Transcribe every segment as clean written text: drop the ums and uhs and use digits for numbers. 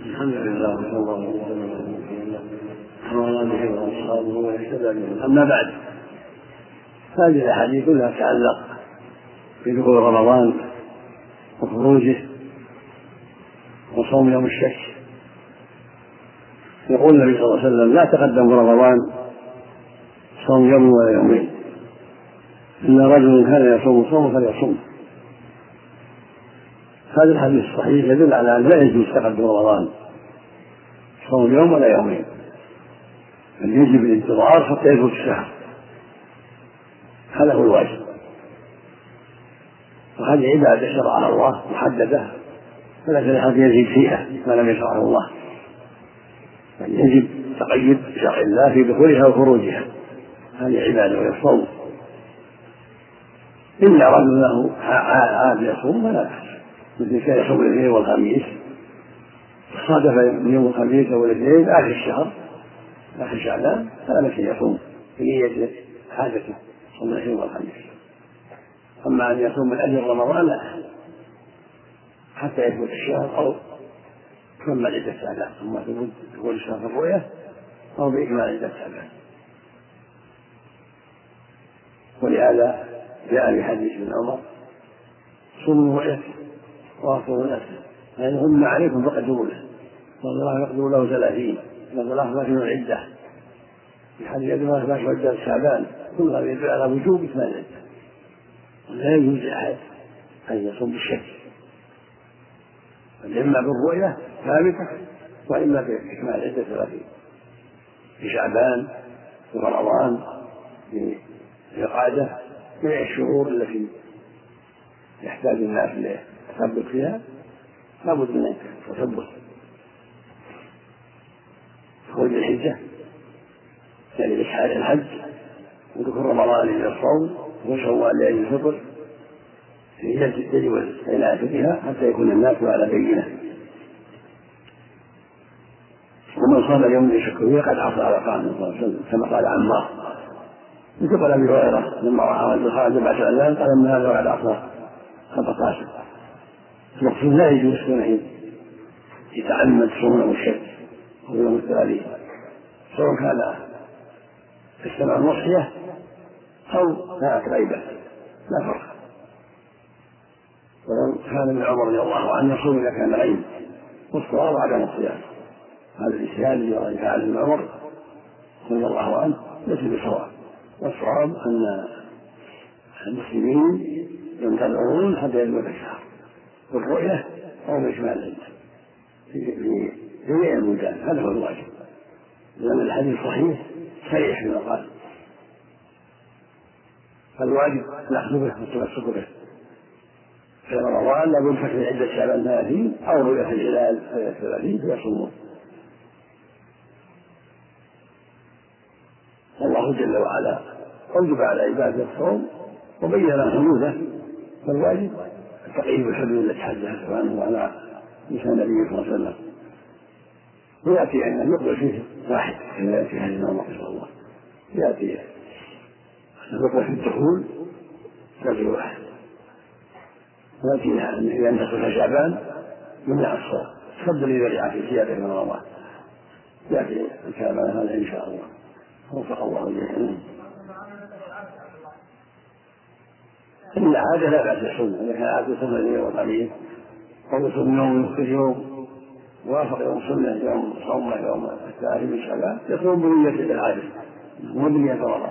الحمد لله صلى الله عليه وسلم وعلى اله واصحابه ومن اهتدى بهم. اما بعد، هذه الاحاديث كلها تتعلق بدخول رمضان وخروجه وصوم يوم الشك. يقول النبي صلى الله عليه وسلم: لا تقدم رمضان صوم يوم ولا يومين، إلا رجل كان يصوم صوم فليصوم. هذا الحديث الصحيح يدل على أن لا يجوز تقدم رمضان صوم يوم ولا يومين، بل يجب الانتظار حتى يفوت الشهر. هذا هو الواجب، وهذه عبادة شرعها الله محددة، فلا لأحد يزيد فيها ما لم يشرعه الله، يعني يجب تقيد بشرع الله في دخولها وخروجها. هذه عبادة وهي الصوم. إلا رجل له عاد يصوم فلا بأس، مثل كان يصوم الاثنين والخميس، صادف يوم الخميس او الاثنين اخر الشهر اخر شعبان، فلا بأس يصوم بنية حاجته صوم الاثنين والخميس. اما ان يصوم من اجل رمضان لا، حتى يثبت الشهر او تكمل عدة شعبان، ثم تكون الشهر في الرؤية او باكمال عدة شعبان. ولهذا جاء في حديث ابن عمر: صوموا رؤيته واصوموا نفسه، يعني هم عليكم فقدوا له، والله يقدروا له 30، الله ما فيه العدة. في حديث ابن عمر: ما شهد شعبان، كلها يدل على وجوب إكمال العدة. لا يجوز لأحد أن يصوم بالشك، إما بالرؤية ثابتة وإما بإكمال العدة 30 في شعبان، في رمضان، في القعدة، من الشهور التي يحتاج الناس للتثبت فيها، لا بد من التثبت. خروج الحجة يعني إسحاق الحج، ودخول رمضان إلى الصوم، وشوال لأجل الفطر، يجب العناية بها حتى يكون الناس على بينة. ومن صام يوم يشك فيه قد عصى على قائم صلى الله عليه وسلم، كما قال عمار. وقال أبي هريرة لما رأى الخارج بعد الإعلان قال: من هذا وعد عصى خطأ. المقصود لا يجوز أن يتعمد صوم يوم الشك أو يوم الثلاثين، سواء كان في السماء المصحية أو كانت غيبة، لا فرق. كان ابن عمر رضي الله عنه يصوم إذا كان غيب، والصواب عدم الصيام. هذا الإسهال الذي فعله ابن عمر رضي الله عنه ليس بصواب، والصواب أن المسلمين ينتظرون حتى يثبت الشهر بالرؤية أو بإكمال العدة في جميع المجال. هذا هو الواجب، لأن الحديث صحيح صريح فيما قال. فالواجب الأخذ به والتمسك به. في رمضان لابد فكر عدة شعبان 30 أو رؤية الهلال 30 فيصومون. الله جل وعلا أوجب على عباده الصوم وبين حدوده، فالواجب التقييد بالحدود التي حدها سبحانه وعلى لسان النبي صلى الله عليه وسلم. ويأتي أن يقبل فيه واحد كما يأتي هذه الأمر إن شاء الله، يأتي يقبل في الدخول رجل واحد، ويأتي إذا انتصف شعبان يمنع الصوم صد لذريعة في زيادة من رمضان. يأتي الكلام على هذا إن شاء الله، وفق الله إليه. إن العادة لا بأس يصوم، إذا كان عادة يصوم الليل والخميس أو يصوم يوم في يوم وافق يوم سنة يوم صومه يوم الثالث من شعبان يصوم بنية العادة مو بنية رمضان.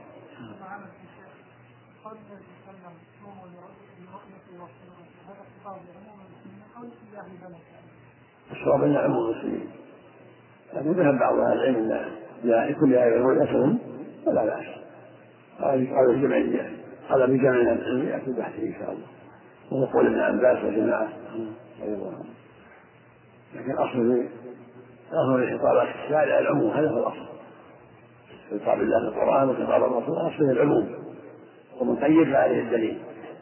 الصواب أن عموم المسلمين، لكن ذهب بعض أهل العلم لا يكون لأهل يصوم فلا بأس. هذا الجمعية هذا بجمع العلم يأتي بحثه إن شاء الله، وقول ابن عباس وجماعة أيضا. لكن أصل الخطابات الشارع العموم، هذا هو الأصل. خطاب الله في القرآن وخطاب الرسول أصله العموم، ومن قيد فعليه الدليل.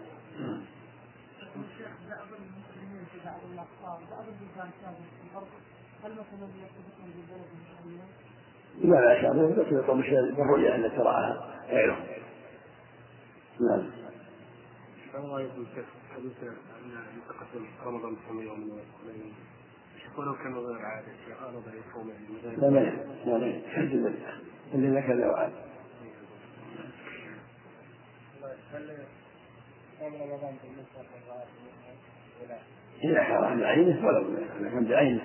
لا لا شأنه بس يطلب بالرؤيا التي رآها غيره. نعم. الله يقول شيخ حديث أن يتقدم رمضان بصوم يوم ولو كان غير عادة عارض يصوم لا حد اللي كذا وعاد. إذا كان بعينه ولو كان بعينه.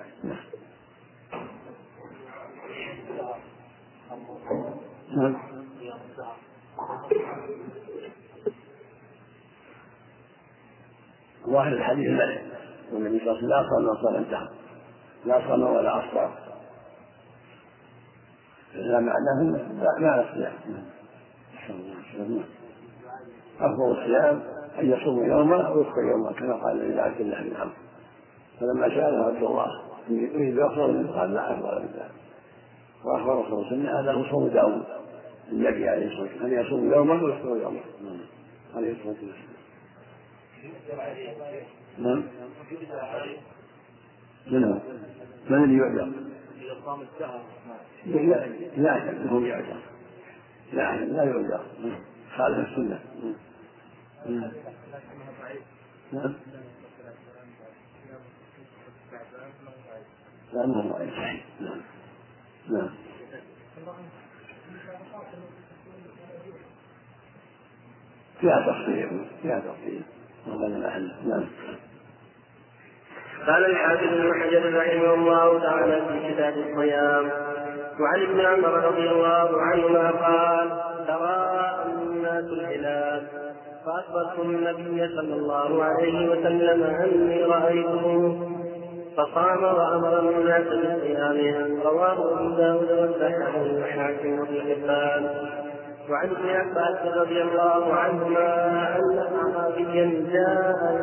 ظاهر الحديث الملك والنبي صلى الله عليه وسلم لا صلى انتهى لا صلى ولا أفطر إلا معناه لا نصيح. أفضل الصيام أن يصوم يوما أو يفطر يوما كما قال النبي عبد الله بن عمرو فلما سأله عبد الله يريد أفضل منه قال لا أفضل من ذلك وأخبر صلى الله عليه وسلم هذا هو صوم داود النبي عليه الصلاة والسلام أن يصوم يوما ويفطر يوما عليه الصلاة والسلام. نعم من اللي يعجب؟ لا هم يعجب لا يعجب خالف السنة. نعم لا ما هو صحيح. نعم فيها تفصيل نعم. قال الحافظ بن حجر رحمه الله تعالى في كتاب الصيام وعن ابن عمر رضي الله عنهما قال ترى الناس الهلال فأخبرتم النبي صلى الله عليه وسلم أني رأيته فصام وأمر الناس بصيامه رواه أبو داود والبيهقي والحاكم وابن حبان. وعن ابن عباس رضي الله عنهما أن أعرابيا جاء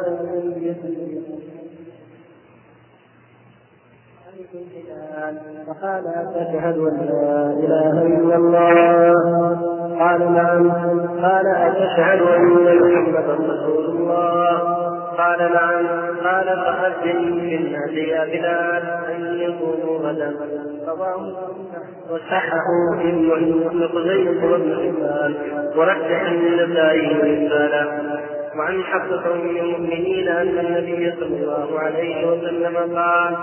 فقال أشهد أن لا إله إلا الله قال نعم قال أشهد أن محمدا رسول الله قال نعم قال فأذن في الناس يا بلال أن يقوموا غدا رواه وصححه ابن خزيمة وابن حبان ورجح النسائي رسالة. وعن حفصة أم المؤمنين أن النبي صلى الله عليه وسلم قال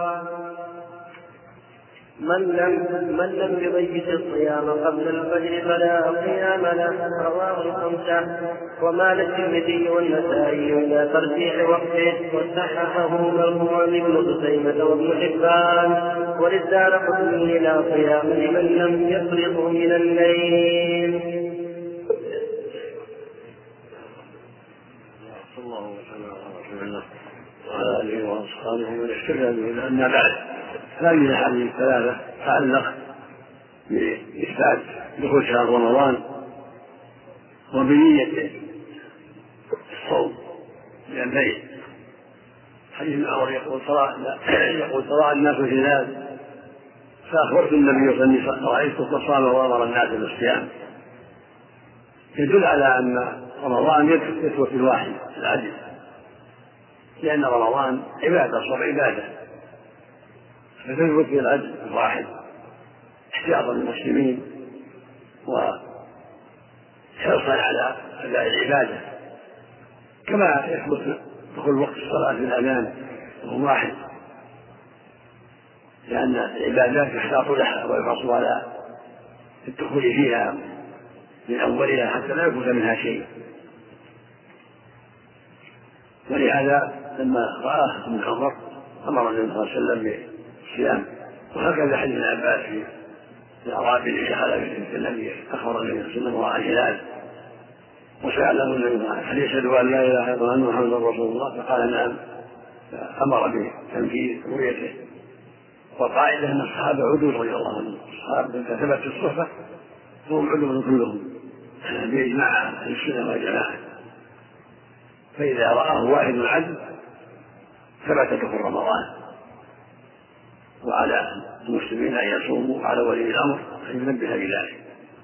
من لم يبيت الصيام قبل الفجر فلا قيام له رواه الخمسة. ومال الترمذي والنسائي إلى ترجيح وقته وصححه مرفوعا ابن خزيمة وابن حبان وللدارقطني لا صيام لمن لم يفرغ من الليل. صلى الله وسلم على رسول الله وعلى آله وأصحابه ومن اهتدى به. أما بعد هذه الأحاديث الثلاثة تتعلق بإثبات دخول شهر رمضان وبنية الصوم من الليل. حديث ابن عمر يقول ترى الناس الهلال فأخبرت النبي صلى الله عليه وسلم رأيته فصام وأمر الناس بالصيام يدل على أن رمضان يثبت في الواحد العدل لأن رمضان عبادة صار عبادة فتثبت في العدل الواحد احتياطا للمسلمين وحرصا على أداء العبادة كما يثبت دخول وقت الصلاة في الأذان وهو واحد لأن العبادات يحتاط لها ويحرص على الدخول فيها من أولها حتى لا يفوت منها شيء. ولهذا لما رآه ابن عمر أمر النبي صلى الله عليه وسلم بالصيام. وهكذا حديث ابن عباس في الأعرابي اللي دخل في الذي أخبر النبي صلى الله عليه وسلم وراء الهلال وسأله النبي صلى الله عليه وسلم هل يشهد أن لا إله إلا الله محمد رسول الله فقال نعم فأمر بتنفيذ رؤيته. والقاعدة أن الصحابة عدول رضي الله عنهم الصحابة إذا ثبت الصحبة فهم عدول كلهم بإجماع أهل السنة والجماعة. فإذا رآه واحد عدل ثبت دخول رمضان وعلى المسلمين أن يصوموا وعلى ولي الأمر أن ينبه بذلك.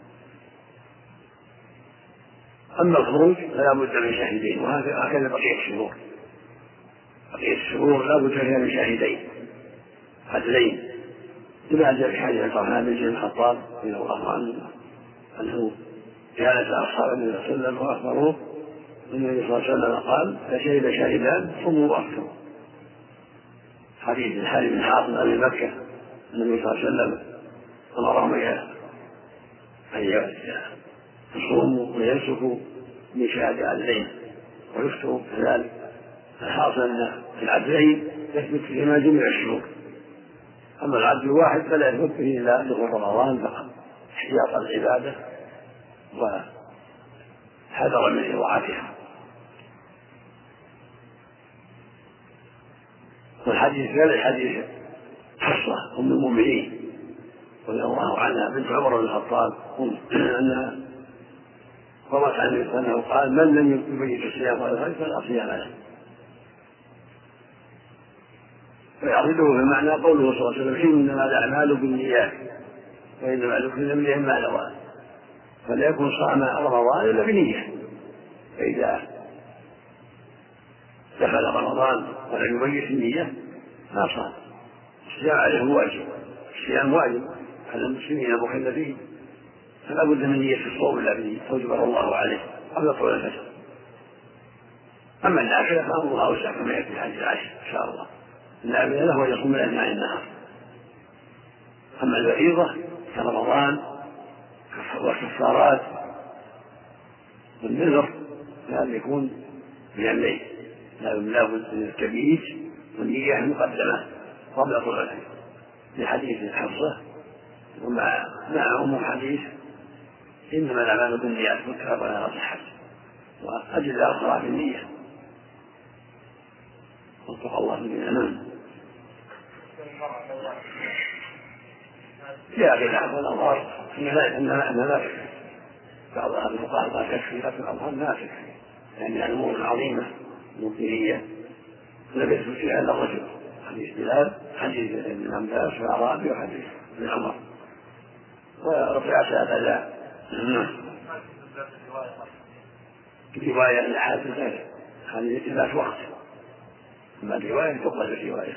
أما الخروج فلا بد من شاهدين وهكذا بقية الشهور لا بد فيها من شاهدين عدلين لما جاء في حديث الطرحان بن الخطاب رضي الله عنه أنه جالس أصحاب النبي صلى الله عليه وسلم وأخبروه النبي صلى الله عليه وسلم قال فشهد شاهدان صموا وأفطروا حديث الحارث بن حاطب أبي مكة النبي صلى الله عليه وسلم أمرهم أن يصوموا ويمسكوا من شهادة العدلين ويفتوا كذلك. الحاصل أن العدلين يثبت فيهما جميع الشروط، أما العدل الواحد فلا يثبت فيه إلا دخول رمضان فقط احتياطا العبادة وحذرا من إضاعتها. والحديث ذلك حديث حفصة أم المؤمنين رضي الله عنها بنت عمر بن الخطاب أنها روت عن النبي صلى الله عليه وسلم قال: من لم يبيت الصيام ولا الخير فلا صيام له. ويعرضه بمعنى قوله صلى الله عليه وسلم: إنما الأعمال بالنيات وإنما لكل امرئ ما نوى، فلا يكون صام رمضان إلا بنية. فإذا دخل رمضان ولم يبيت النية ما صام. الصيام عليه واجب، الصيام واجب على المسلمين المكلفين، فلا بد من نية الصوم إلا به توجب الله عليه قبل طلوع الفجر. أما النافلة فأمرها أوسع كما يأتي في حديث عائشة إن شاء الله. النافلة له يصوم من أثناء النهار. أما الفريضة كرمضان والكفارات والنذر فهذا يكون من الليل، لا بد من التبييت والنية المقدمة قبل طلوع الفجر لحديث حفصة ومع عموم حديث إنما الأعمال بالنيات متفق على صحته وأجل أخرى بالنية. واتقى الله من الأمام. جاء في بعض الأمر أن لا بعض أهل الفقهاء تكفي، لكن الأمر لا تكفي لأن الأمور عظيمة مبتلية لم يثبت فيها إلا الرجل. حديث بلال، حديث ابن عباس والأعرابي، وحديث ابن عمر، ورفع هذا رواية الحادث ذلك هذه اتباع وقت، أما الرواية تقبل الرواية.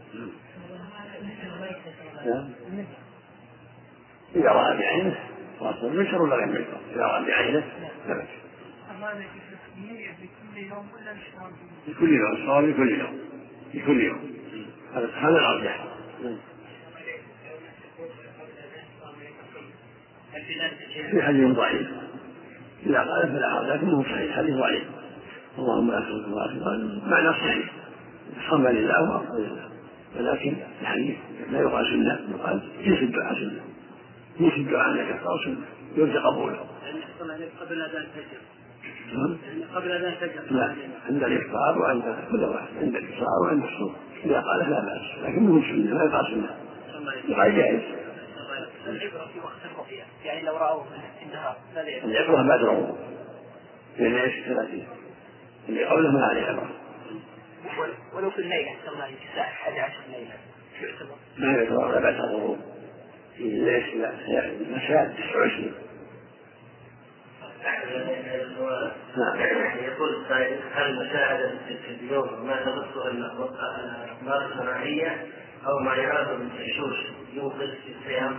إذا رأى بعينه فأصل المنكر ولا غير المنكر، إذا رأى بعينه ثبت. لكل يوم صار لكل يوم هذا الأرجح. في حديث ضعيف إذا قال فلا حرج، لكنه صحيح حديث ضعيف. اللهم لا تخلق الله معنى صحيح صم لله وأرض لله، ولكن الحديث لا يقال سنة، يقال جنس الدعاء سنة، جنس الدعاء أنك تقرأ سنة يرجى قبوله. قبل أذان الفجر لا، عند الإفطار وعند كل واحد، عند الإفطار وعند الصوم إذا قال لا بأس، لكنه سنة لا يقال سنة، يقال جائز. العبرة في وقت الرؤية، يعني لو رأوه في النهار العبرة بعد الوضوء لأن ايش 30 اللي قبله ما عليه عبرة. ولو في الليلة سماه الساعة 11 ليلة ما يعتبر ولا بعد الوضوء في ليش مساء 29. يقول السائل: هل مشاهدة التلفزيون ما تبث الأخبار الصناعية أو ما يعرض من الشوش ينقذ في الصيام؟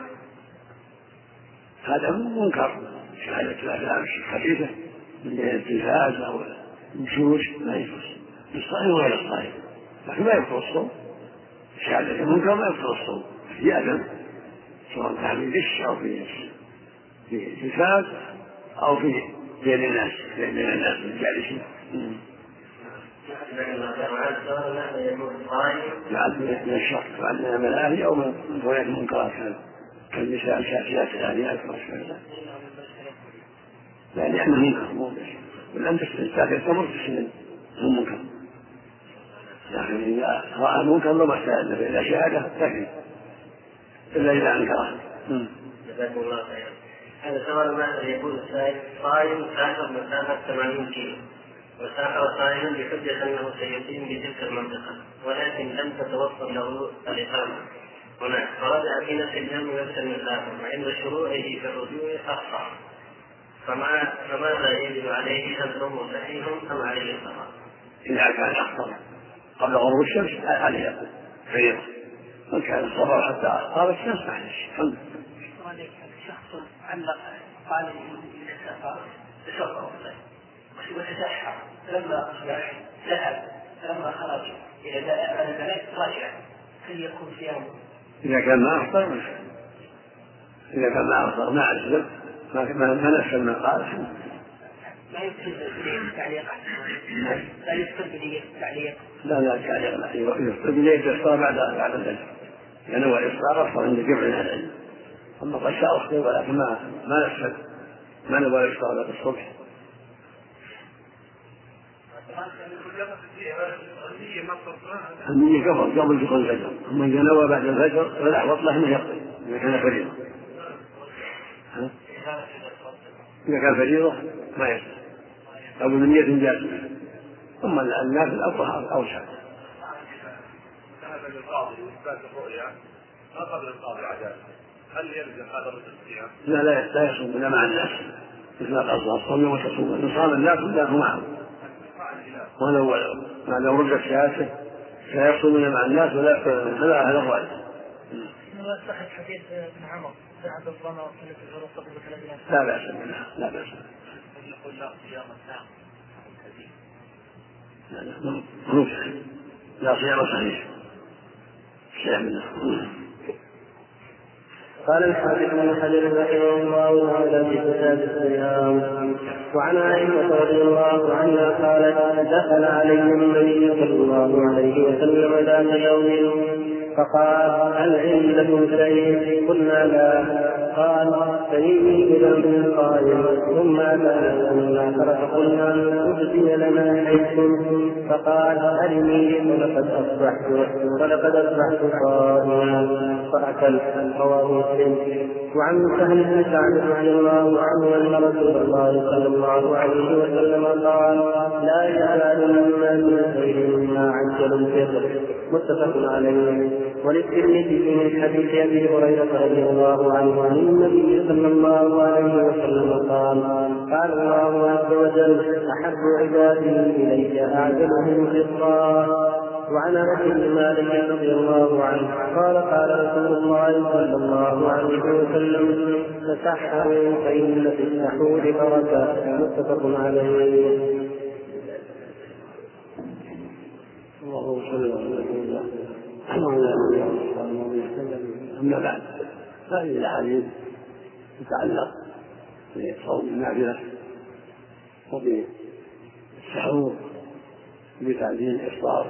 هذا منكر. مشاهدة الأفلام الخفيفة من التلفاز أو الشوش ما يجوز للصائم وغير الصائم، لكن ما يبطل الصوم. مشاهدة المنكر ما يبطل الصوم، في أدم سواء كان في غش أو في تلفاز أو في بين الناس الجالسين. يعد من الشر وعندنا ملاهي أو من فوائد المنكرات كالنساء الكافيات الآليات والأشياء، يعني احنا منكر مو بس، ولم تستاكل التمر في السنن هم منكر، لكن إذا رأى منكر لما استعد فإذا شاهده تكفي إلا إذا أنكره. جزاكم الله خيرا. هذا سؤال ماذا يقول السائل: صائم سافر مسافة 80 كيلو وسافر صائما بحجة أنه سيقيم بتلك المنطقة، ولكن لم تتوفر له الإقامة هناك، فرجع في نفس اليوم نفس المسافة، وعند شروعه في الرجوع أخطأ، فماذا يجب عليه؟ هل هو صحيح أم عليه القضاء؟ إذا كان أخطأ قبل غروب الشمس عليه فريضة، وإن كان الصبر حتى غابت الشمس معلش. شخص علق قال إلى السفر بسفر وتسحر، لما أصبح ذهب، لما خرج إلى البلد رجع هل يكون صيامه؟ إذا كان ما أفطر إذا كان ما أفطر ما أسلم ما نسلم من قال ما يكتب التعليق لا يكتب بنية التعليق لا التعليق لا يكتب بنية الإفطار بعد الفجر يعني هو الإفطار أفطر عند جمع العلم أما الغشاء أفطر ولكن ما نسلم ما نبغى الإفطار بعد الصبح. النية قبل دخول الفجر أما إذا نوى بعد الفجر فالأحوط له أنه يقضي إذا كان فريضة. إذا كان فريضة ما يصح أو بنية جازمة ثم النافل الطهارة أوسع. هذا للقاضي إثبات الرؤيا ما قبل القاضي عدالة هل يلزم هذا الرجل؟ لا يصوم إلا مع الناس مثل الأصل الصوم وتصوم إن صام الناس لا معهم ولو رجت شهادته فيصوم مع الناس ولا هذا الرأي. ما صحت حديث ابن عمر بعد الظلم وسنة الغرصة لا بأس لا بأس يقول لا صيام الساعة لا صيام صحيح صيام. قال الحافظ بن حجر رحمه الله تعالى في كتاب الصيام وعن عائشة رضي الله عنها قالت دخل علي النبي صلى الله عليه وسلم ذات يوم فقال هل عندكم شيء؟ قلنا لا. قال فإني بذنب قائم ثم أتانا من آخر فقلنا أهدي لنا حيث فقال أرني ولقد أصبحت صائما فأكل. رواه مسلم. وعن سهل بن سعد رضي الله عنه أن رسول الله صلى الله عليه وسلم قال لا يزال الناس بخير مما عجلوا الفطر. متفق عليه. وللترمذي من حديث ابي هريره رضي الله عنه عن النبي صلى الله عليه وسلم قال الله عز وجل احب عبادي الي اعجلهم فطرا. وعن انس بن مالك رضي الله عنه قال رسول الله صلى الله عليه وسلم تسحروا فان في السحور بركه. متفق عليه. اللهم صل وسلم أما بعد هذه الأحاديث تتعلق بصوم النافلة وبالسحور وبتعجيل الإفطار.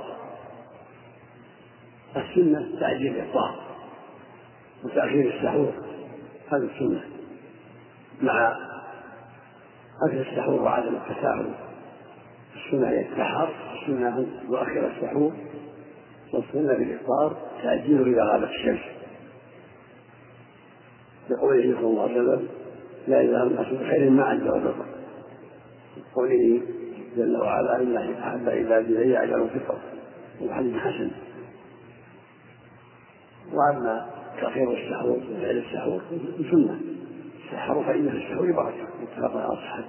السنة تعجيل الإفطار وتأخير السحور هذه السنة مع أكل السحور وعدم التساهل. السنة هي التحر السنة وأخر السحور والسنة بالإفطار تأجيله إذا غابت الشمس بقوله صلى الله عليه وسلم لا يزال الناس بخير ما عجلوا الفطر. قوله جل وعلا إن أحب عبادي إلي أجل الفطر وحديث حسن. وأما تأخير السحور وفعل السحور سنة السحر فإن في السحور بركة. متفق على صحته.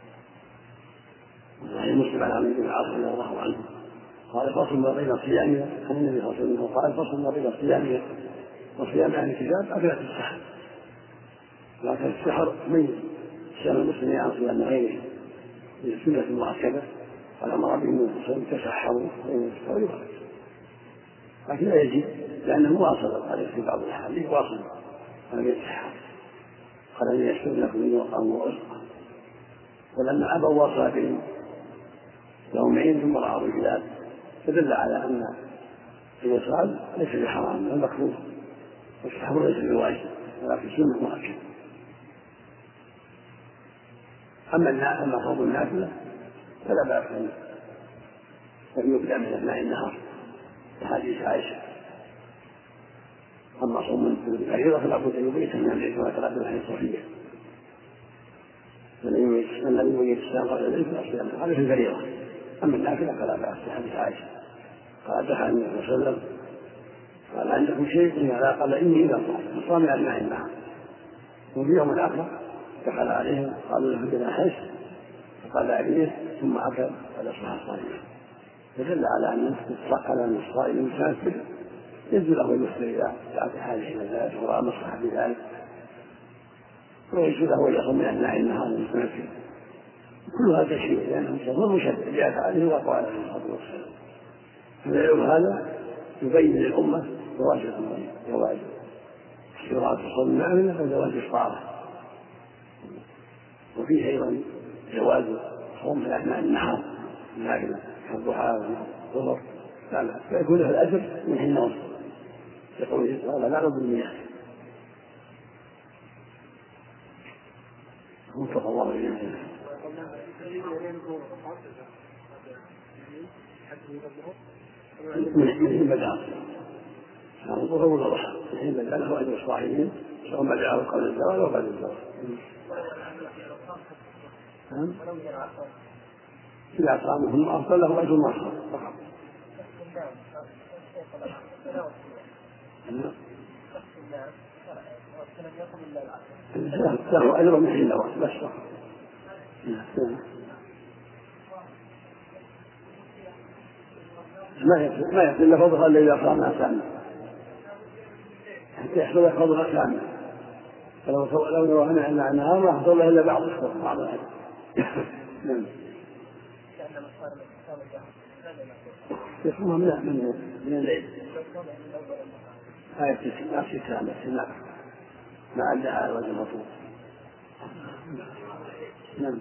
وصحيح مسلم عن عمرو بن العاص رضي الله عنه قال فصل ما بين صيامنا عن النبي صلى الله عليه وسلم قال فصل ما بين صيامنا وصيام أهل الكتاب أكلة السحر. لكن السحر ميز صيام المسلمين عن صيام غيره من سنة مؤكدة قال أمر به النبي صلى الله عليه وسلم تسحروا فإن السحور بركة. لكن لا يجب لأنه واصل عليه في بعض الأحاديث واصل ولم يتسحر قال أن يشكر لكم من وقاموا وأسقى. ولما أبوا واصل بهم لهم عين ثم رأوا البلاد فدل على أن الوصال ليس بحرام بل مكروه والسحر ليس بواجب ولكن سنة مؤكدة. أما صوم النافلة فلا بأس أن يبدأ من أثناء النهار لحديث عائشة. أما صوم الفريضة فلا بد أن يبيت من الليل كما تقدم الحديث الصحيح الذي يريد الصيام قبل الليل فلا صيام هذا في الفريضة. أما النافلة فلا بأس لحديث عائشة قال دخل النبي صلى الله عليه وسلم قال عندكم شيء؟ قال إني إذا صام أثناء النهار. وفي يوم آخر دخل عليهم قالوا له بنا حيث فقال أبيه ثم أكل فأصبح صائما. فدل على أن الصائم مسافر يجوز له المسلم إذا دعت حاجه إلى ذلك ورأى مصلحة بذلك ويجوز له يصوم من أثناء النهار المسافر. كل هذا شيء لأنه سفر مشدد بأفعاله وأقواله عليه الصلاة والسلام. فالعلم هذا يبين للأمة جواز اشتراط الصوم النافلة وجواز الطاعة، وفيه أيضا جواز الصوم في أثناء النهار النافلة كالضحى والظهر لا لا فيكون له الأجر من حين وصل يقول هذا لا رب المياه وفق الله إليه. من حين بدأ الظهر والضحى من حين بدأ له أجر الصائمين سواء بدأ قبل الزوال أو بعد الزوال. إذا صامهم أفضل له أجر ما صام فقط. له أجر من حين وصل بس فقط. ما يحصل له فضلها إلا إذا صام كاملا حتى يحصل له فضلها كاملا، فلو نوى عنها ما حصل له إلا بعض الصوم بعض الأجر. نعم. يصومها من الليل آية السلام مع الدعاء والمطلوب. نعم.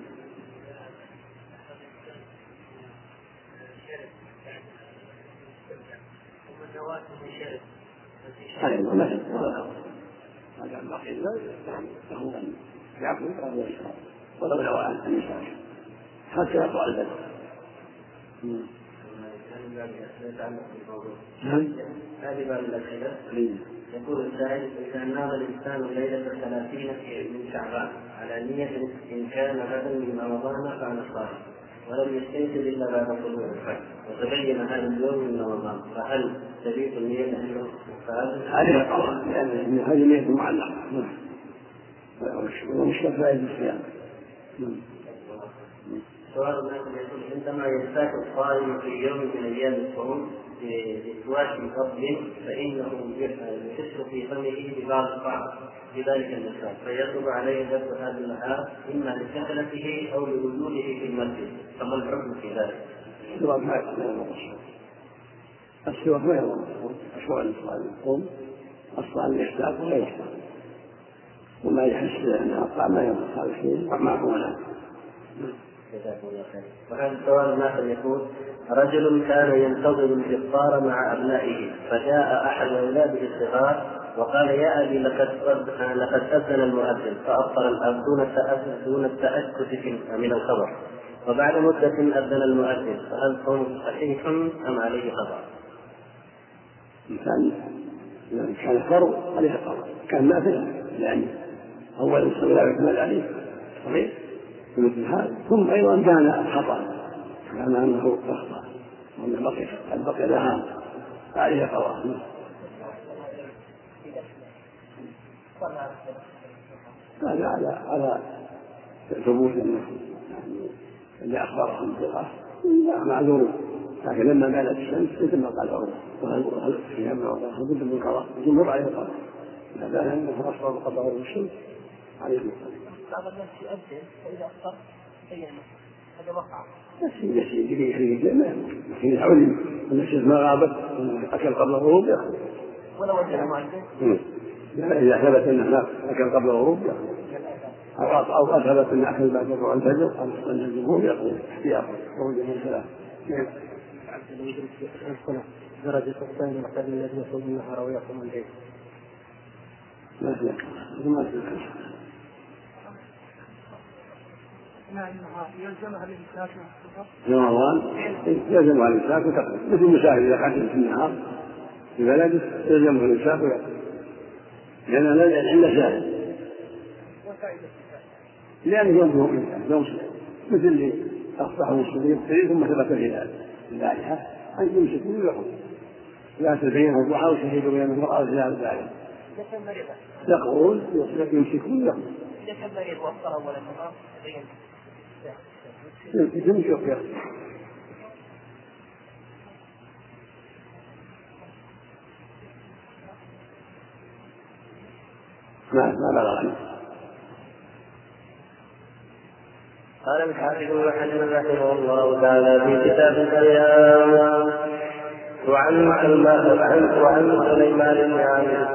أيضا مثل ما كان باقي له أن يعفو أو يشرب ولو نوى أن يشرب حتى يقرأ البدء. هذه باب الأسئلة. يقول السائل: إذا نام الإنسان ليلة 30 من شعبان على نية إن كان غدا من رمضان فعن الصائم ولم يستيقظ إلا بعد طلوع الفجر وتبين هذا اليوم من رمضان، فهل تبيت النية عنده؟ هذه قول لأن هذه نية معلقة ومش كفاية الصيام. سؤال الناس يقول: عندما يستاك الصائم في يوم من أيام الصوم بإسواك فضل فإنه يحس في فمه ببعض الطعم في ذلك المكان فيطلب عليه ذبح هذا النهار إما لكثرته أو لوجوده في المسجد، فما الحكم في ذلك؟ السواك ما يضر أشواء الصوم الصائم يحتاج ولا يحتاج وما يحس أنها الطعم ما يضر هذا الشيء معه ولا. وهذا السؤال الآخر يقول: رجل كان ينتظر الإفطار مع أبنائه فجاء أحد أولاده الصغار وقال: يا أبي لقد أذن المؤذن، فأفطر الأب دون التأكد من الخبر، وبعد مدة أذن المؤذن، فهل صوم صحيح أم عليه خطأ؟ كان فرض عليه خطأ، كان نافلة لأن أول صلى لا يكمل عليه صحيح مثل هذا، ثم أيضا كان خطأ كان أنه أخطأ وأنه بقي لها عليه قضاء. هذا على ثبوت أنه اللي أخبرهم ثقة معذور، لكن لما قالت الشمس يتم القضاء وهل فيها من الله بد من القضاء الجمهور عليه القضاء إذا كان أنه أصبر القضاء والشمس عليه القضاء. بعض الناس يؤذن فإذا أفطر بين هذا وقع يجري الجنة لكن علم أن الشمس ما غابت أكل قبل الغروب يأخذ ولو أذن المؤذن إذا ثبت أنه أكل قبل الغروب يأخذ أو ثبت أن أكل بعد طلوع الفجر أو أن الجمهور يأخذ احتياطا خروج من الصلاة. درجة الثاني القليل الذي يصوم النهار ويصوم الليل ما في يلزمها الإمساك في رمضان يلزمها الإمساك وتقضي مثل المسافر إذا كان في النهار في بلده يلزمه الإمساك ويقضي لأن عنده شاهد لأنه يومه يوم مثل اللي أصبحوا مسلمين ثم ثبت الهلال البارحة أن يمسكوا ويقضي لا تبينه الضحى وشهد بين المرأة والهلال البارحة يقول يمسكون يقضي إذا كان مريض وأفطر أول النهار يمسك يقضي ما بلغ عنه. قال الحافظ ابن حجر رحمه الله تعالى في كتاب الصيام: وعن سليمان بن عامر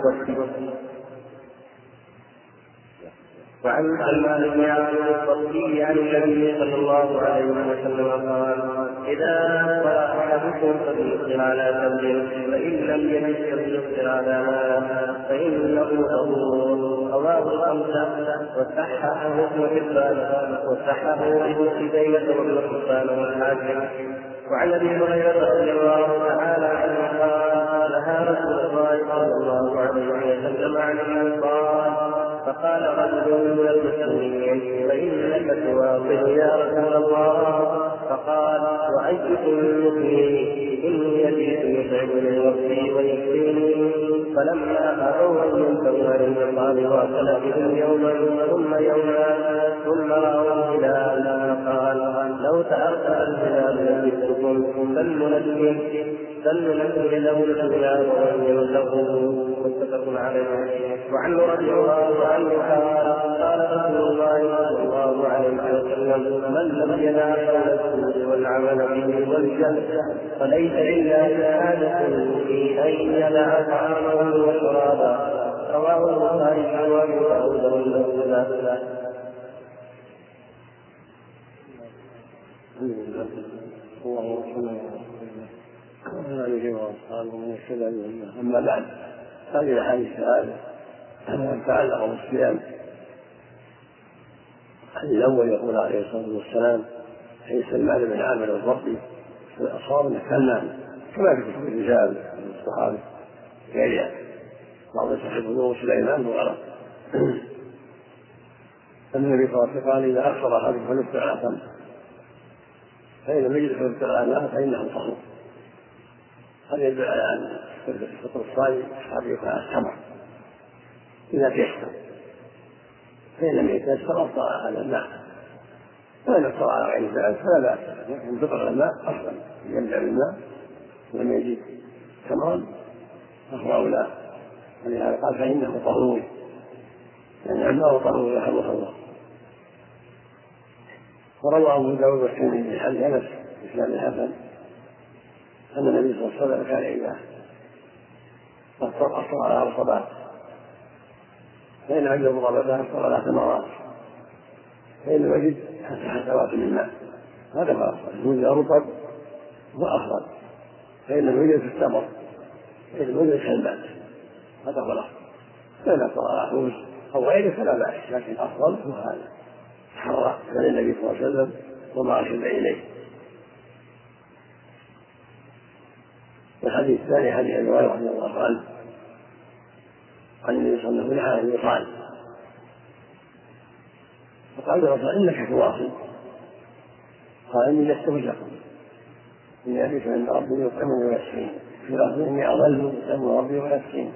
وعن سلمان بن عامر الصدقي عن النبي صلى الله عليه وسلم قال: إذا أفطر أحدكم فليفطر على تمر، فإن لم يجد فليفطر على ماء فإنه طهور. رواه الخمسة وصححه ابن حبان وصححه ابن خزيمة وابن حبان والحاكم. وعن ابي هريره رضي الله تعالى عنه قال: نهى رسول الله صلى الله عليه وسلم عن الانصار، فقال رجل من المسلمين: فانك تواصل يا رسول الله. فقال: وايكم يثني؟ اني ابيت يطعمني ربي ويكفيني. فلما اروا المنكر قال: واكل بهم يوما ثم يوما ثم راوا الهلال. فقال: لو تاخر الهلال لبثتكم فلننزل له الهلال وليمسكه. متفق عليه. وعنه رضي الله عنه قال رسول الله صلى الله عليه وسلم: من لم يدع قول الزور والعمل به والجهل فليس الا سعاده في ان يدع طعامه وشرابه. رواه البخاري وابو داود والنسائي. الله عليه واصحابه من السلام. اما بعد، هذه الاحاديث الثلاثه تعلق بالصيام. الاول يقول عليه الصلاه والسلام: حديث سلمان بن عامر الضبي في الاصابع كالمان، كما في كتب الرجال من الصحابه غيرها، بعض صاحب النور سليمان وغيره. النبي صلى الله عليه وسلم قال: اذا اخر احدكم فليفطر على تمر، فإن لم يجد فليفطر على ماء فإنه طهور. هذا يدل على أن فطر الصائم يكون على التمر إذا تيسر، فإن لم يتيسر أفطر على الماء، فإن أفطر على غير ذلك فلا بأس، لكن فطر على الماء أفضل. يبدأ بالماء ولم يجد تمرا فهو أولى، ولهذا قال: فإنه طهور، لأن الماء طهور يحرمه الله. وروى أبو داود والترمذي من حديث أنس بإسناد حسن أن النبي صلى الله عليه وسلم كان إذا أفطر على رطبات، فإن وجد رطبات أفطر على تمرات، فإن وجد حسوات من الماء، هذا هو أفضل. إن وجد رطب هو أفضل، فإن وجد في التمر، فإن وجد الحلبات، هذا هو الأفضل. فإن أفطر على خبز أو غيره فلا بأس، لكن الأفضل هو هذا حرى من النبي صلى الله عليه وسلم وما أرشد إليه. والحديث الثاني حديث أبي هريرة رضي الله عنه عن النبي صلى الله عليه وسلم عن الوصال، فقال له: إنك تواصل. قال: إني لست مثلكم، إني أبيت عند ربي يطعمني ويسقيني، في لفظ: إني أظل يطعم ربي ويسقيني.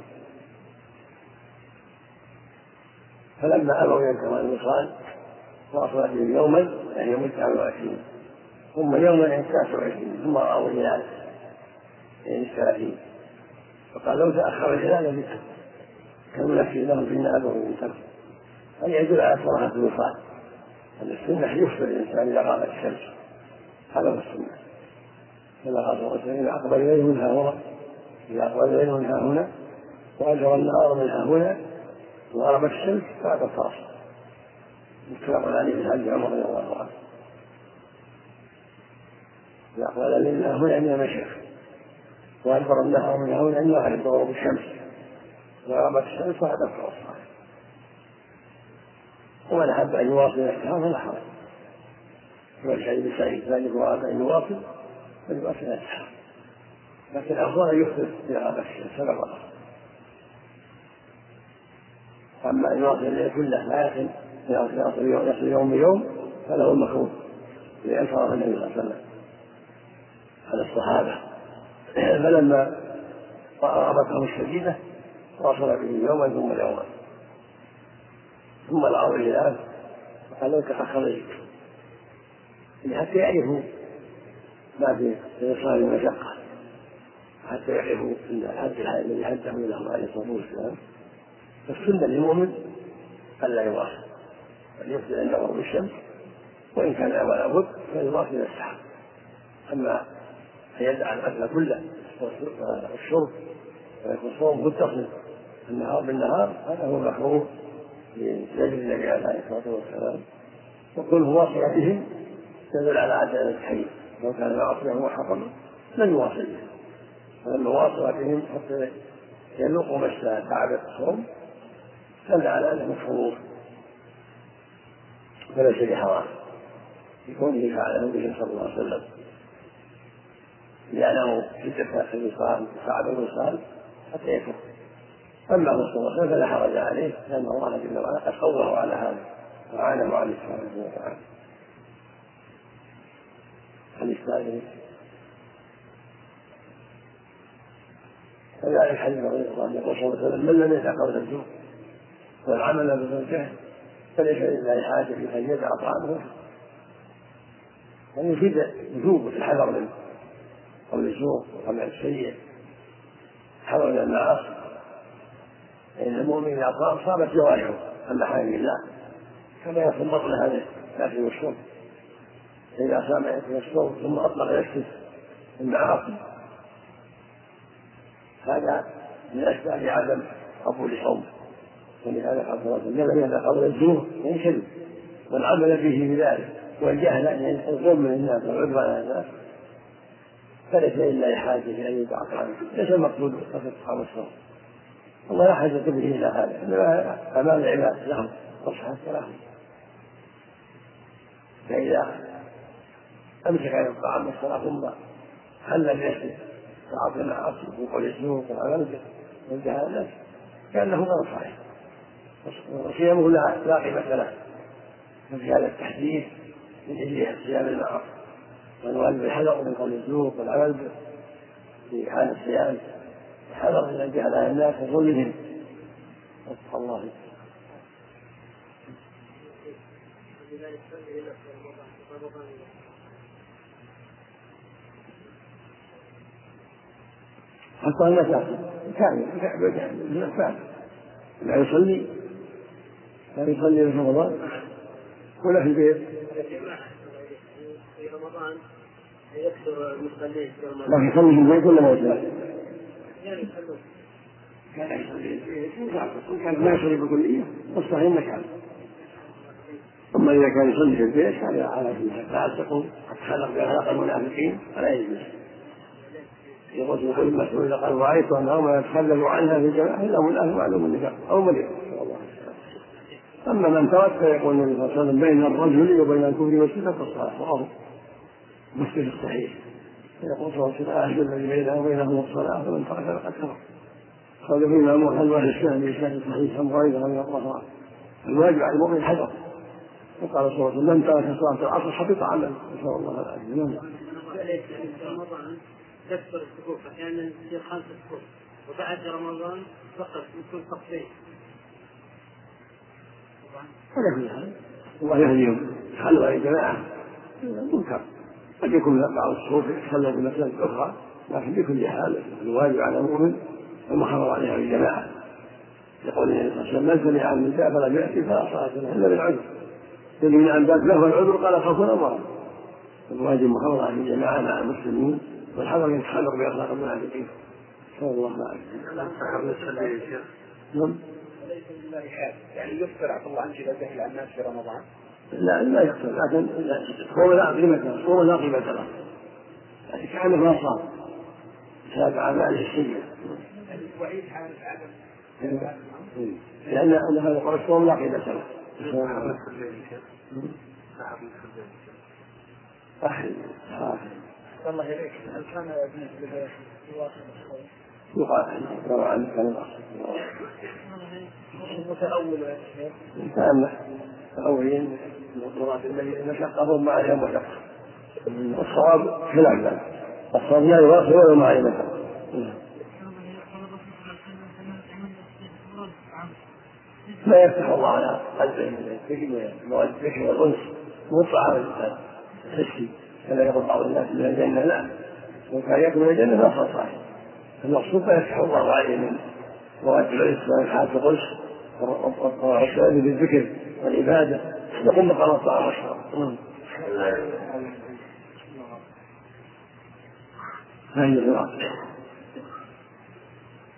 فلما أبوا ينكروا الوصال واصل بهم يوما، يعني يوم 29، ثم يوما يعني 29، ثم رأوا الهلال يعني 30. فقال: لو تأخر الهلال لبثتكم. كانوا نفسي لهم فينا أبوا ينكروا. هذا يدل على صراحة الوصال، أن السنة يفطر الإنسان إذا غابت الشمس، هذا هو السنة. كما قال صلى الله عليه وسلم: أقبل الليل منها هنا، إذا أقبل الليل منها هنا وأجر النهار منها هنا وغربت الشمس فقد افترض. متفق عليه في حديث عمر رضي الله عنه: إذا أقبل الليل هنا من المشرق وأجبر النهار من هنا أن يغرب غروب الشمس وغربت الشمس فقد افترض. ومن أحب أن يواصل الاجتهاد فلا حرج، والسعيد السعيد ذلك وأراد أن يواصل فليواصل الاجتهاد، لكن الأفضل أن يخطئ إلى غربت الشمس هذا غلط. أما أن يواصل الليل كله لا يصل يوم بيوم فله المكروه، لأن فرض النبي صلى الله عليه وسلم على الصحابة. فلما رغبتهم الشديدة واصل به يوما ثم يوما، ثم رأوا الهلال فقال: لو تأخر ذلك، حتى يعرفوا ما في إيصال المشقة، حتى يعرفوا أن الحد الذي حده لهم عليه الصلاة والسلام. فالسنة للمؤمن ألا يواصل، بل يفضل عند غروب الشمس، وإن كان ولا بد فيواصل السحر. أما أن يدع الأكل كله والشرب، ويكون صوم متصل النهار بالنهار، هذا هو المكروه لأجل النبي عليه الصلاة والسلام. وكل مواصلتهم تدل على عدم التحريم، لو كان العصر هو حرم لن يواصل، فمواصلتهم حتى يذوقوا مس تعب الصوم دل على أنه مفروض فليس بحرام بكونه فعله النبي صلى الله عليه وسلم، لأنه شدة الوصال وصعب الوصال حتى يكفر. أما الرسول فلا حرج عليه، لأن الله جل وعلا قد قوه على هذا وعانه عليه سبحانه وتعالى. حديث ثاني كذلك حديث غير الله يقول صلى الله عليه وسلم: من لم يدع قول الزور والعمل بزوجه فليس لله حاجة في أن يدع طعامه، يعني يفيد وجوب الحذر من قول الزور والعمل السيء، حذر من المعاصي، فإن المؤمن إذا صام صامت جوارحه عن محارم الله كما يصوم بطن هذا الأكل والشرب. إذا صام يأكل الصوم ثم أطلق نفسه المعاصي هذا من أسباب عدم قبول صومه. ولهذا قال صلى الله عليه وسلم: من يدع قول الزور ينشد والعمل به بذلك والجهل أن الظلم من الناس والعدوان على الناس فليس إلا حاجة في أن يدع طعامه، ليس المقصود قصد طعام الصوم، الله لا حاجة به إلى هذا، إنما أمام العباد لهم وصحة لهم. فإذا أمسك عن الطعام والصلاة ثم حل بنفسه تعاطي المعاصي وقول الزور والعمل والجهل الناس كأنه غير صحيح، وصيامه لا قيمة له. ففي هذا التحديد من أجل صيام المعاصي والواجب الحذر من قول الزور والعمل في حال الصيام، الحذر من الجهل على الناس وظلمهم. وفق الله حتى الناس كان لا يصلي في رمضان ولا في البيت، في رمضان يكثر المصلين في رمضان، لكن يصلي في البيت ولا ما يصلي؟ كان يصلي كان ما يصلي بكلية والصحيح مكان. أما إذا كان يصلي في البيت كان على فعل تقول أتخلق بأخلاق المنافقين فلا يجوز. يقول ابن مسعود: قال: رأيت أنهم يتخلل عنها في الجماعة إلا منافق معلوم النفاق أو مريض. أما من ترك فيقول النبي صلى الله عليه وسلم: بين الرجل وبين الكفر والشرك والصلاة، رواه مسلم الصحيح. يقول صلى الله عليه وسلم: أهل الذي بينه وبينهم الصلاة فمن ترك فقد كفر. قال في الإمام أحمد وأهل السنة بإسناد صحيح عن بريدة رضي الله عنه: الواجب على المؤمن حذر. وقال صلى الله عليه وسلم: من ترك صلاة العصر حبط عمله، نسأل الله العافية. رمضان تكثر الصفوف، أحيانا تصير 5 صفوف، وبعد رمضان فقط يكون صفين. ولا في هذا الله يهديهم خلوا أي جماعة منكر، قد يكون بعض الصفوف يتخلوا بمساجد أخرى، لكن بكل حال الواجب على المؤمن المحافظة عليها بالجماعة. يقول النبي صلى الله عليه وسلم: من سمع النداء فلم يأتي فلا صلاة له إلا بالعذر. يدل عن ذلك له العذر قال: خوفا أمرا. الواجب المحافظة على الجماعة مع المسلمين والحذر من التخلق بأخلاق المنافقين. نسأل الله العافية. وليس لله حاجة، يعني يفطر عفى الله عنك إذا دخل الناس في رمضان؟ لا يفطر، لكن هو لا قيمة له، يعني كأنه ما صام بسبب أعماله السيئة. وعيد حال عدم لأن هذا قول الصوم لا قيمة له. الله إليك، هل كان بالنسبة لواصل الصوم؟ يقال روى عنه كان متأول كان متأولين مقدورات الليل مشقة ما عليها مشقة، والصواب خلاف ذلك، الصواب لا يواصل ولا ما عليه مشقة. ما يفتح الله على قلبه من مواد الذكر والأنس مطلع الإنسان الحسي كما يقول بعض الناس من الجنة، لا، وكان يكون من الجنة ما صار صحيح. المقصود ما يفتح الله عليه من مواد الأنس والحاجة الأنس والعشرين بالذكر والعبادة يقوم بقرار الطعام والشراب. هذه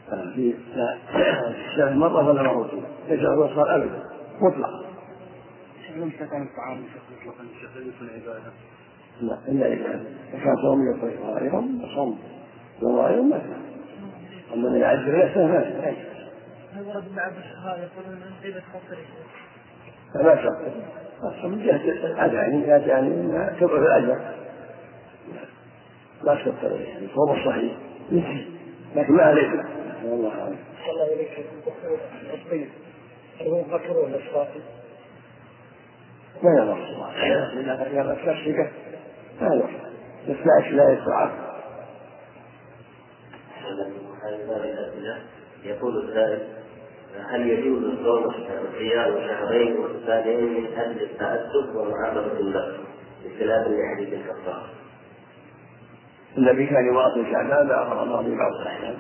في السنة مرة ولا مرتين ليس هو صار أبدا مطلقا. لم تكن الطعام مطلقا يكون عبادة. لا إلا إذا كان صوم يطلق غيرهم فصوم وغيرهم ما كان. أما من يعجل نفسه ما يعجل. ورد مع الشهادة يقولون من غيبة خطره. فما شرط أصلا من جهة الأداء يعني ما تبقى في الأجر لا شرط يعني الصوم الصحيح نسي لكن ما عليك والله أعلم. الله إليك الطيب هل هو مكروه للصائم؟ ما يضر الله إذا كانت تشركه ما يضر بس لا يسعى. يقول السائل هل يجوز الصوم صيام شهرين متتاليين من اجل التأسف ومعاملة النفس بخلاف لحديث الكفار؟ النبي كان يواصل شعبان آخر الله في بعض الأحيان.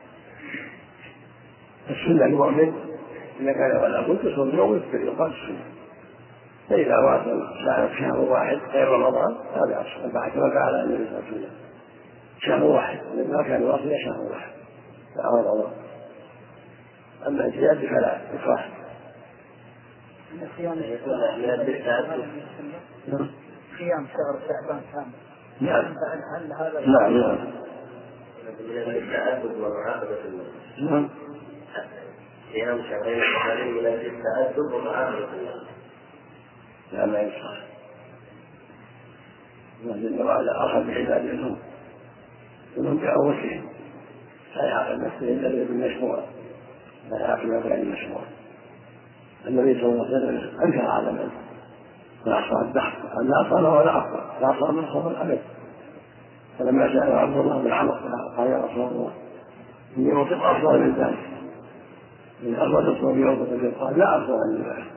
السنة المؤمن إذا كان ولا بد يصوم يوم يفطر يقال السنة. فإذا واصل شهر واحد غير رمضان هذا أصل بعد ما فعل النبي صلى الله عليه وسلم شهر واحد ما كان يواصل شهر واحد شهر رمضان. أما الزيادة فلا إكراه. صيام شهر شعبان كامل. نعم. هل هذا نعم. من التأسف ومعاملة النفس. نعم. صيام شهرين متتاليين من اجل التأسف ومعاملة النفس. لا ما يصح. الله جل وعلا أخذ بعباده منهم بأوسهم لا يعقل نفسه إلا بالمشروع لا يعقل غير المشروع. النبي صلى الله عليه وسلم أنكر على من لا أصاب الدهر لا أصابه ولا أفضل لا أصاب من صوم الأبد. فلما سأل عبد الله بن عمرو قال يا رسول الله إني أطيق أفضل من ذلك من أفضل الصوم يوم قال لا أفضل من ذلك.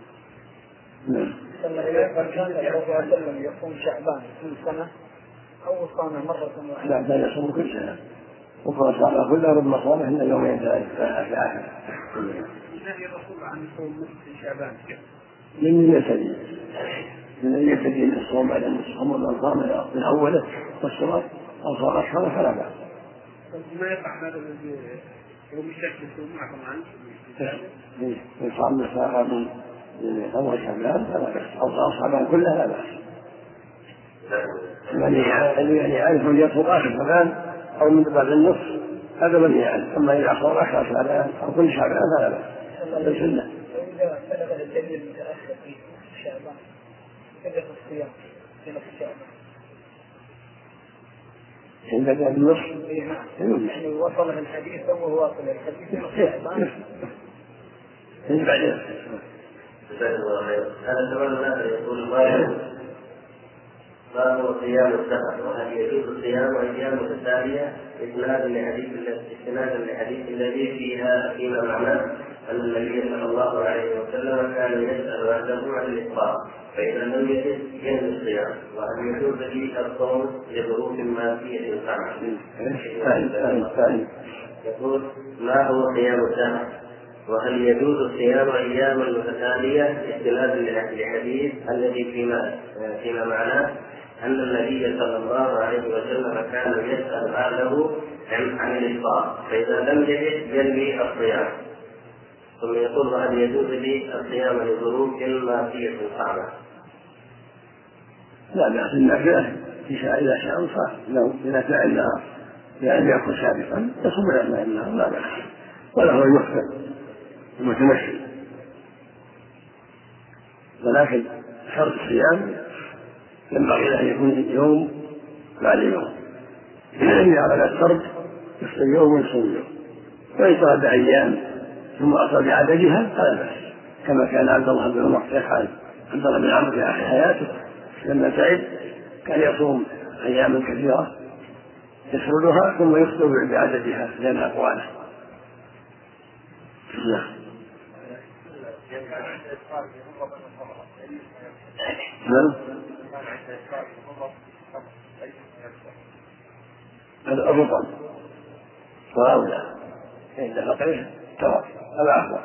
كان الرسول صلى الله عليه وسلم يصوم شعبان كل سنة أو صام مرة واحدة؟ لا كان يصوم كل سنة وقال صام كلها ربما صامه إلا يومين ثلاثة في آخر. نهي الرسول عن صوم نصف شعبان من يتدين الصوم بعد النصف ومن صام من أوله والصلاة أو صام أكثر فلا بأس. ما يقع هذا الذي يوم الشك يصوم معكم عنه من صام مساء من أول شعبان فلا بأس أو صام كلها لا بأس. يعني يعرف أن يصوم آخر شعبان أو من بعد النصف هذا من يعرف. أما إذا صام آخر شعبان أو كل شعبان فلا بأس. هذا السنة. وإذا بلغ الدليل المتأخر في شعبان كيف الصيام في نصف شعبان؟ إن بدأ بالنصف يعني وصل الحديث أو هو واصل الحديث في نصف شعبان بعدين هذا سؤال يقول ما هو صيام السفر وهل يجوز الصيام أيام متتالية استنادا لحديث الذي فيما معناه أن النبي صلى الله عليه وسلم كان يسأل أهله عن الإفطار فإذا لم يجد ينهي الصيام وهل يجوز لي الصوم لظروف مادية يقول ما هو صيام السفر وهل يجوز الصيام أياما متتالية استنادا لحديث الذي فيما معناه أن النبي صلى الله عليه وسلم كان يسأل أهله عن الإفطار فإذا لم يجد ينوي الصيام. ثم يقول هل يجوز لي الصيام لظروف مادية صعبة؟ لا بأس النافلة إذا شاء صار لو إذا فعلها لأن يأكل سابقا يصوم الأعمال النهار لا بأس ولا هو يخفل المتمثل. ولكن شرط الصيام ينبغي أن يكون يوم بعد يوم. إذا على الشرط يفطر يوم ويصوم يوم وإن صاد أيام ثم أصل بعددها فلا بأس كما كان عبد الله بن عمر يفعل. عبد الله بن عمر في آخر حياته لما تعب كان يصوم أياما كثيرة يسردها ثم يفطر بعددها لأن أقواله. نعم. الرطب وأولى عند فقره ترى هذا أفضل.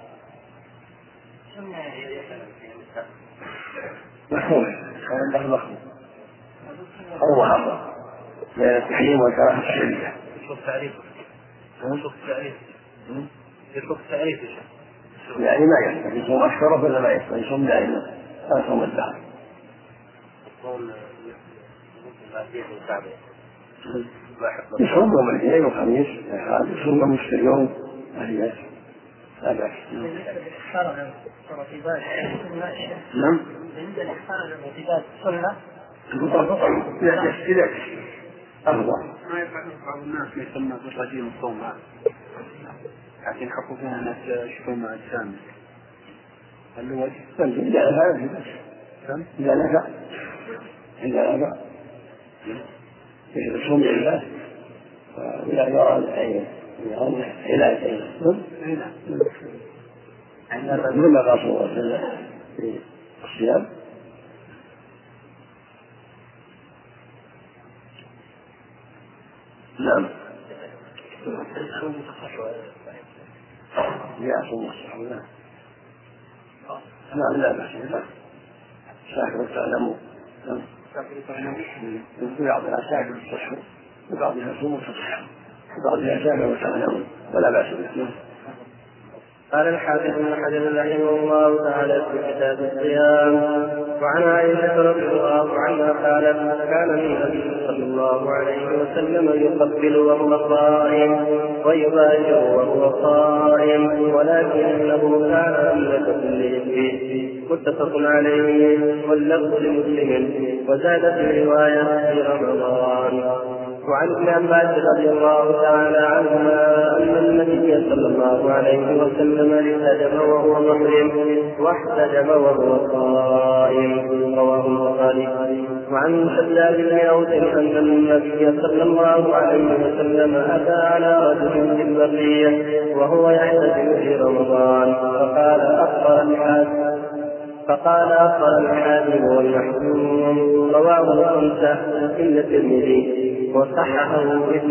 محفوظ هذا محفوظ هو أفضل بين التحريم والكراهة الشديدة. يطلق تعريف يعني ما يصح يصوم أشهر ولا ما يصح يصوم دائما لا يصوم الدهر. يصوم يوم الاثنين والخميس يصوم يوم اليوم ما هي لا بأس. نعم. عندنا حال العبادات سنة إذا أفضل. ما يفعل بعض الناس يسمى بالرجيم الصوم لكن حقوا فيها الناس يشوفون مع الجامع هل هو واجب؟ إذا نفع يصوم لله وإذا يرى علاج مثل ما قال صلى الله عليه وسلم في الصيام. نعم يعصم الصحوة نعم لا بأس ساكر تعلموا في بعضها ساكر الصحوة وبعضها صوم الصحوة وبعضها ساكر تعلموا ولا بأس به. قال الحافظ ابن حجر رحمه الله تعالى في كتاب الصيام وعن عائشة رضي الله عنها قالت كان النبي صلى الله عليه وسلم يقبل وهو صائم ويباشر وهو صائم ولكنه كان أملك كله. متفق عليه واللفظ لمسلم وزاد في رواية في رمضان. وعن ابن عباس رضي الله تعالى عنهما أن النبي صلى الله عليه وسلم احتجب وهو محرم واحتجب وهو صائم رواه البخاري. وعن شداد بن أوس أن النبي صلى الله عليه وسلم أتى على رجل في البقيع وهو يحتجب في رمضان فقال أفطر الحاكم والمحكوم رواه الخمسة إلا الترمذي وصححه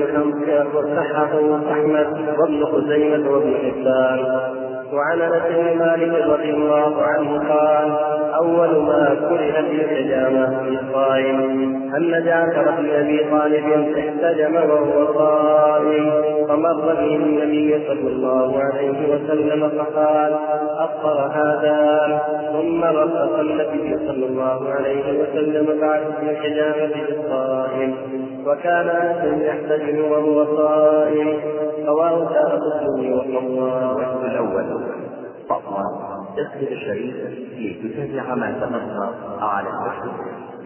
أحمد وابن خزيمة وابن حبان. وعن أنس بن مالك رضي الله عنه قال أول ما كره في الحجامة في الصائم أن جعفر بن أبي طالب احتجم وهو صائم فمر به النبي صلى الله عليه وسلم فقال أفطر هذا ثم رخص النبي صلى الله عليه وسلم بعد الحجامة للصائم وكان أنس يحتجم وهو صائم رواه الدارقطني والله. الأول فصل تسجيل الشريف لتتبع ما تقدم على التسجيل.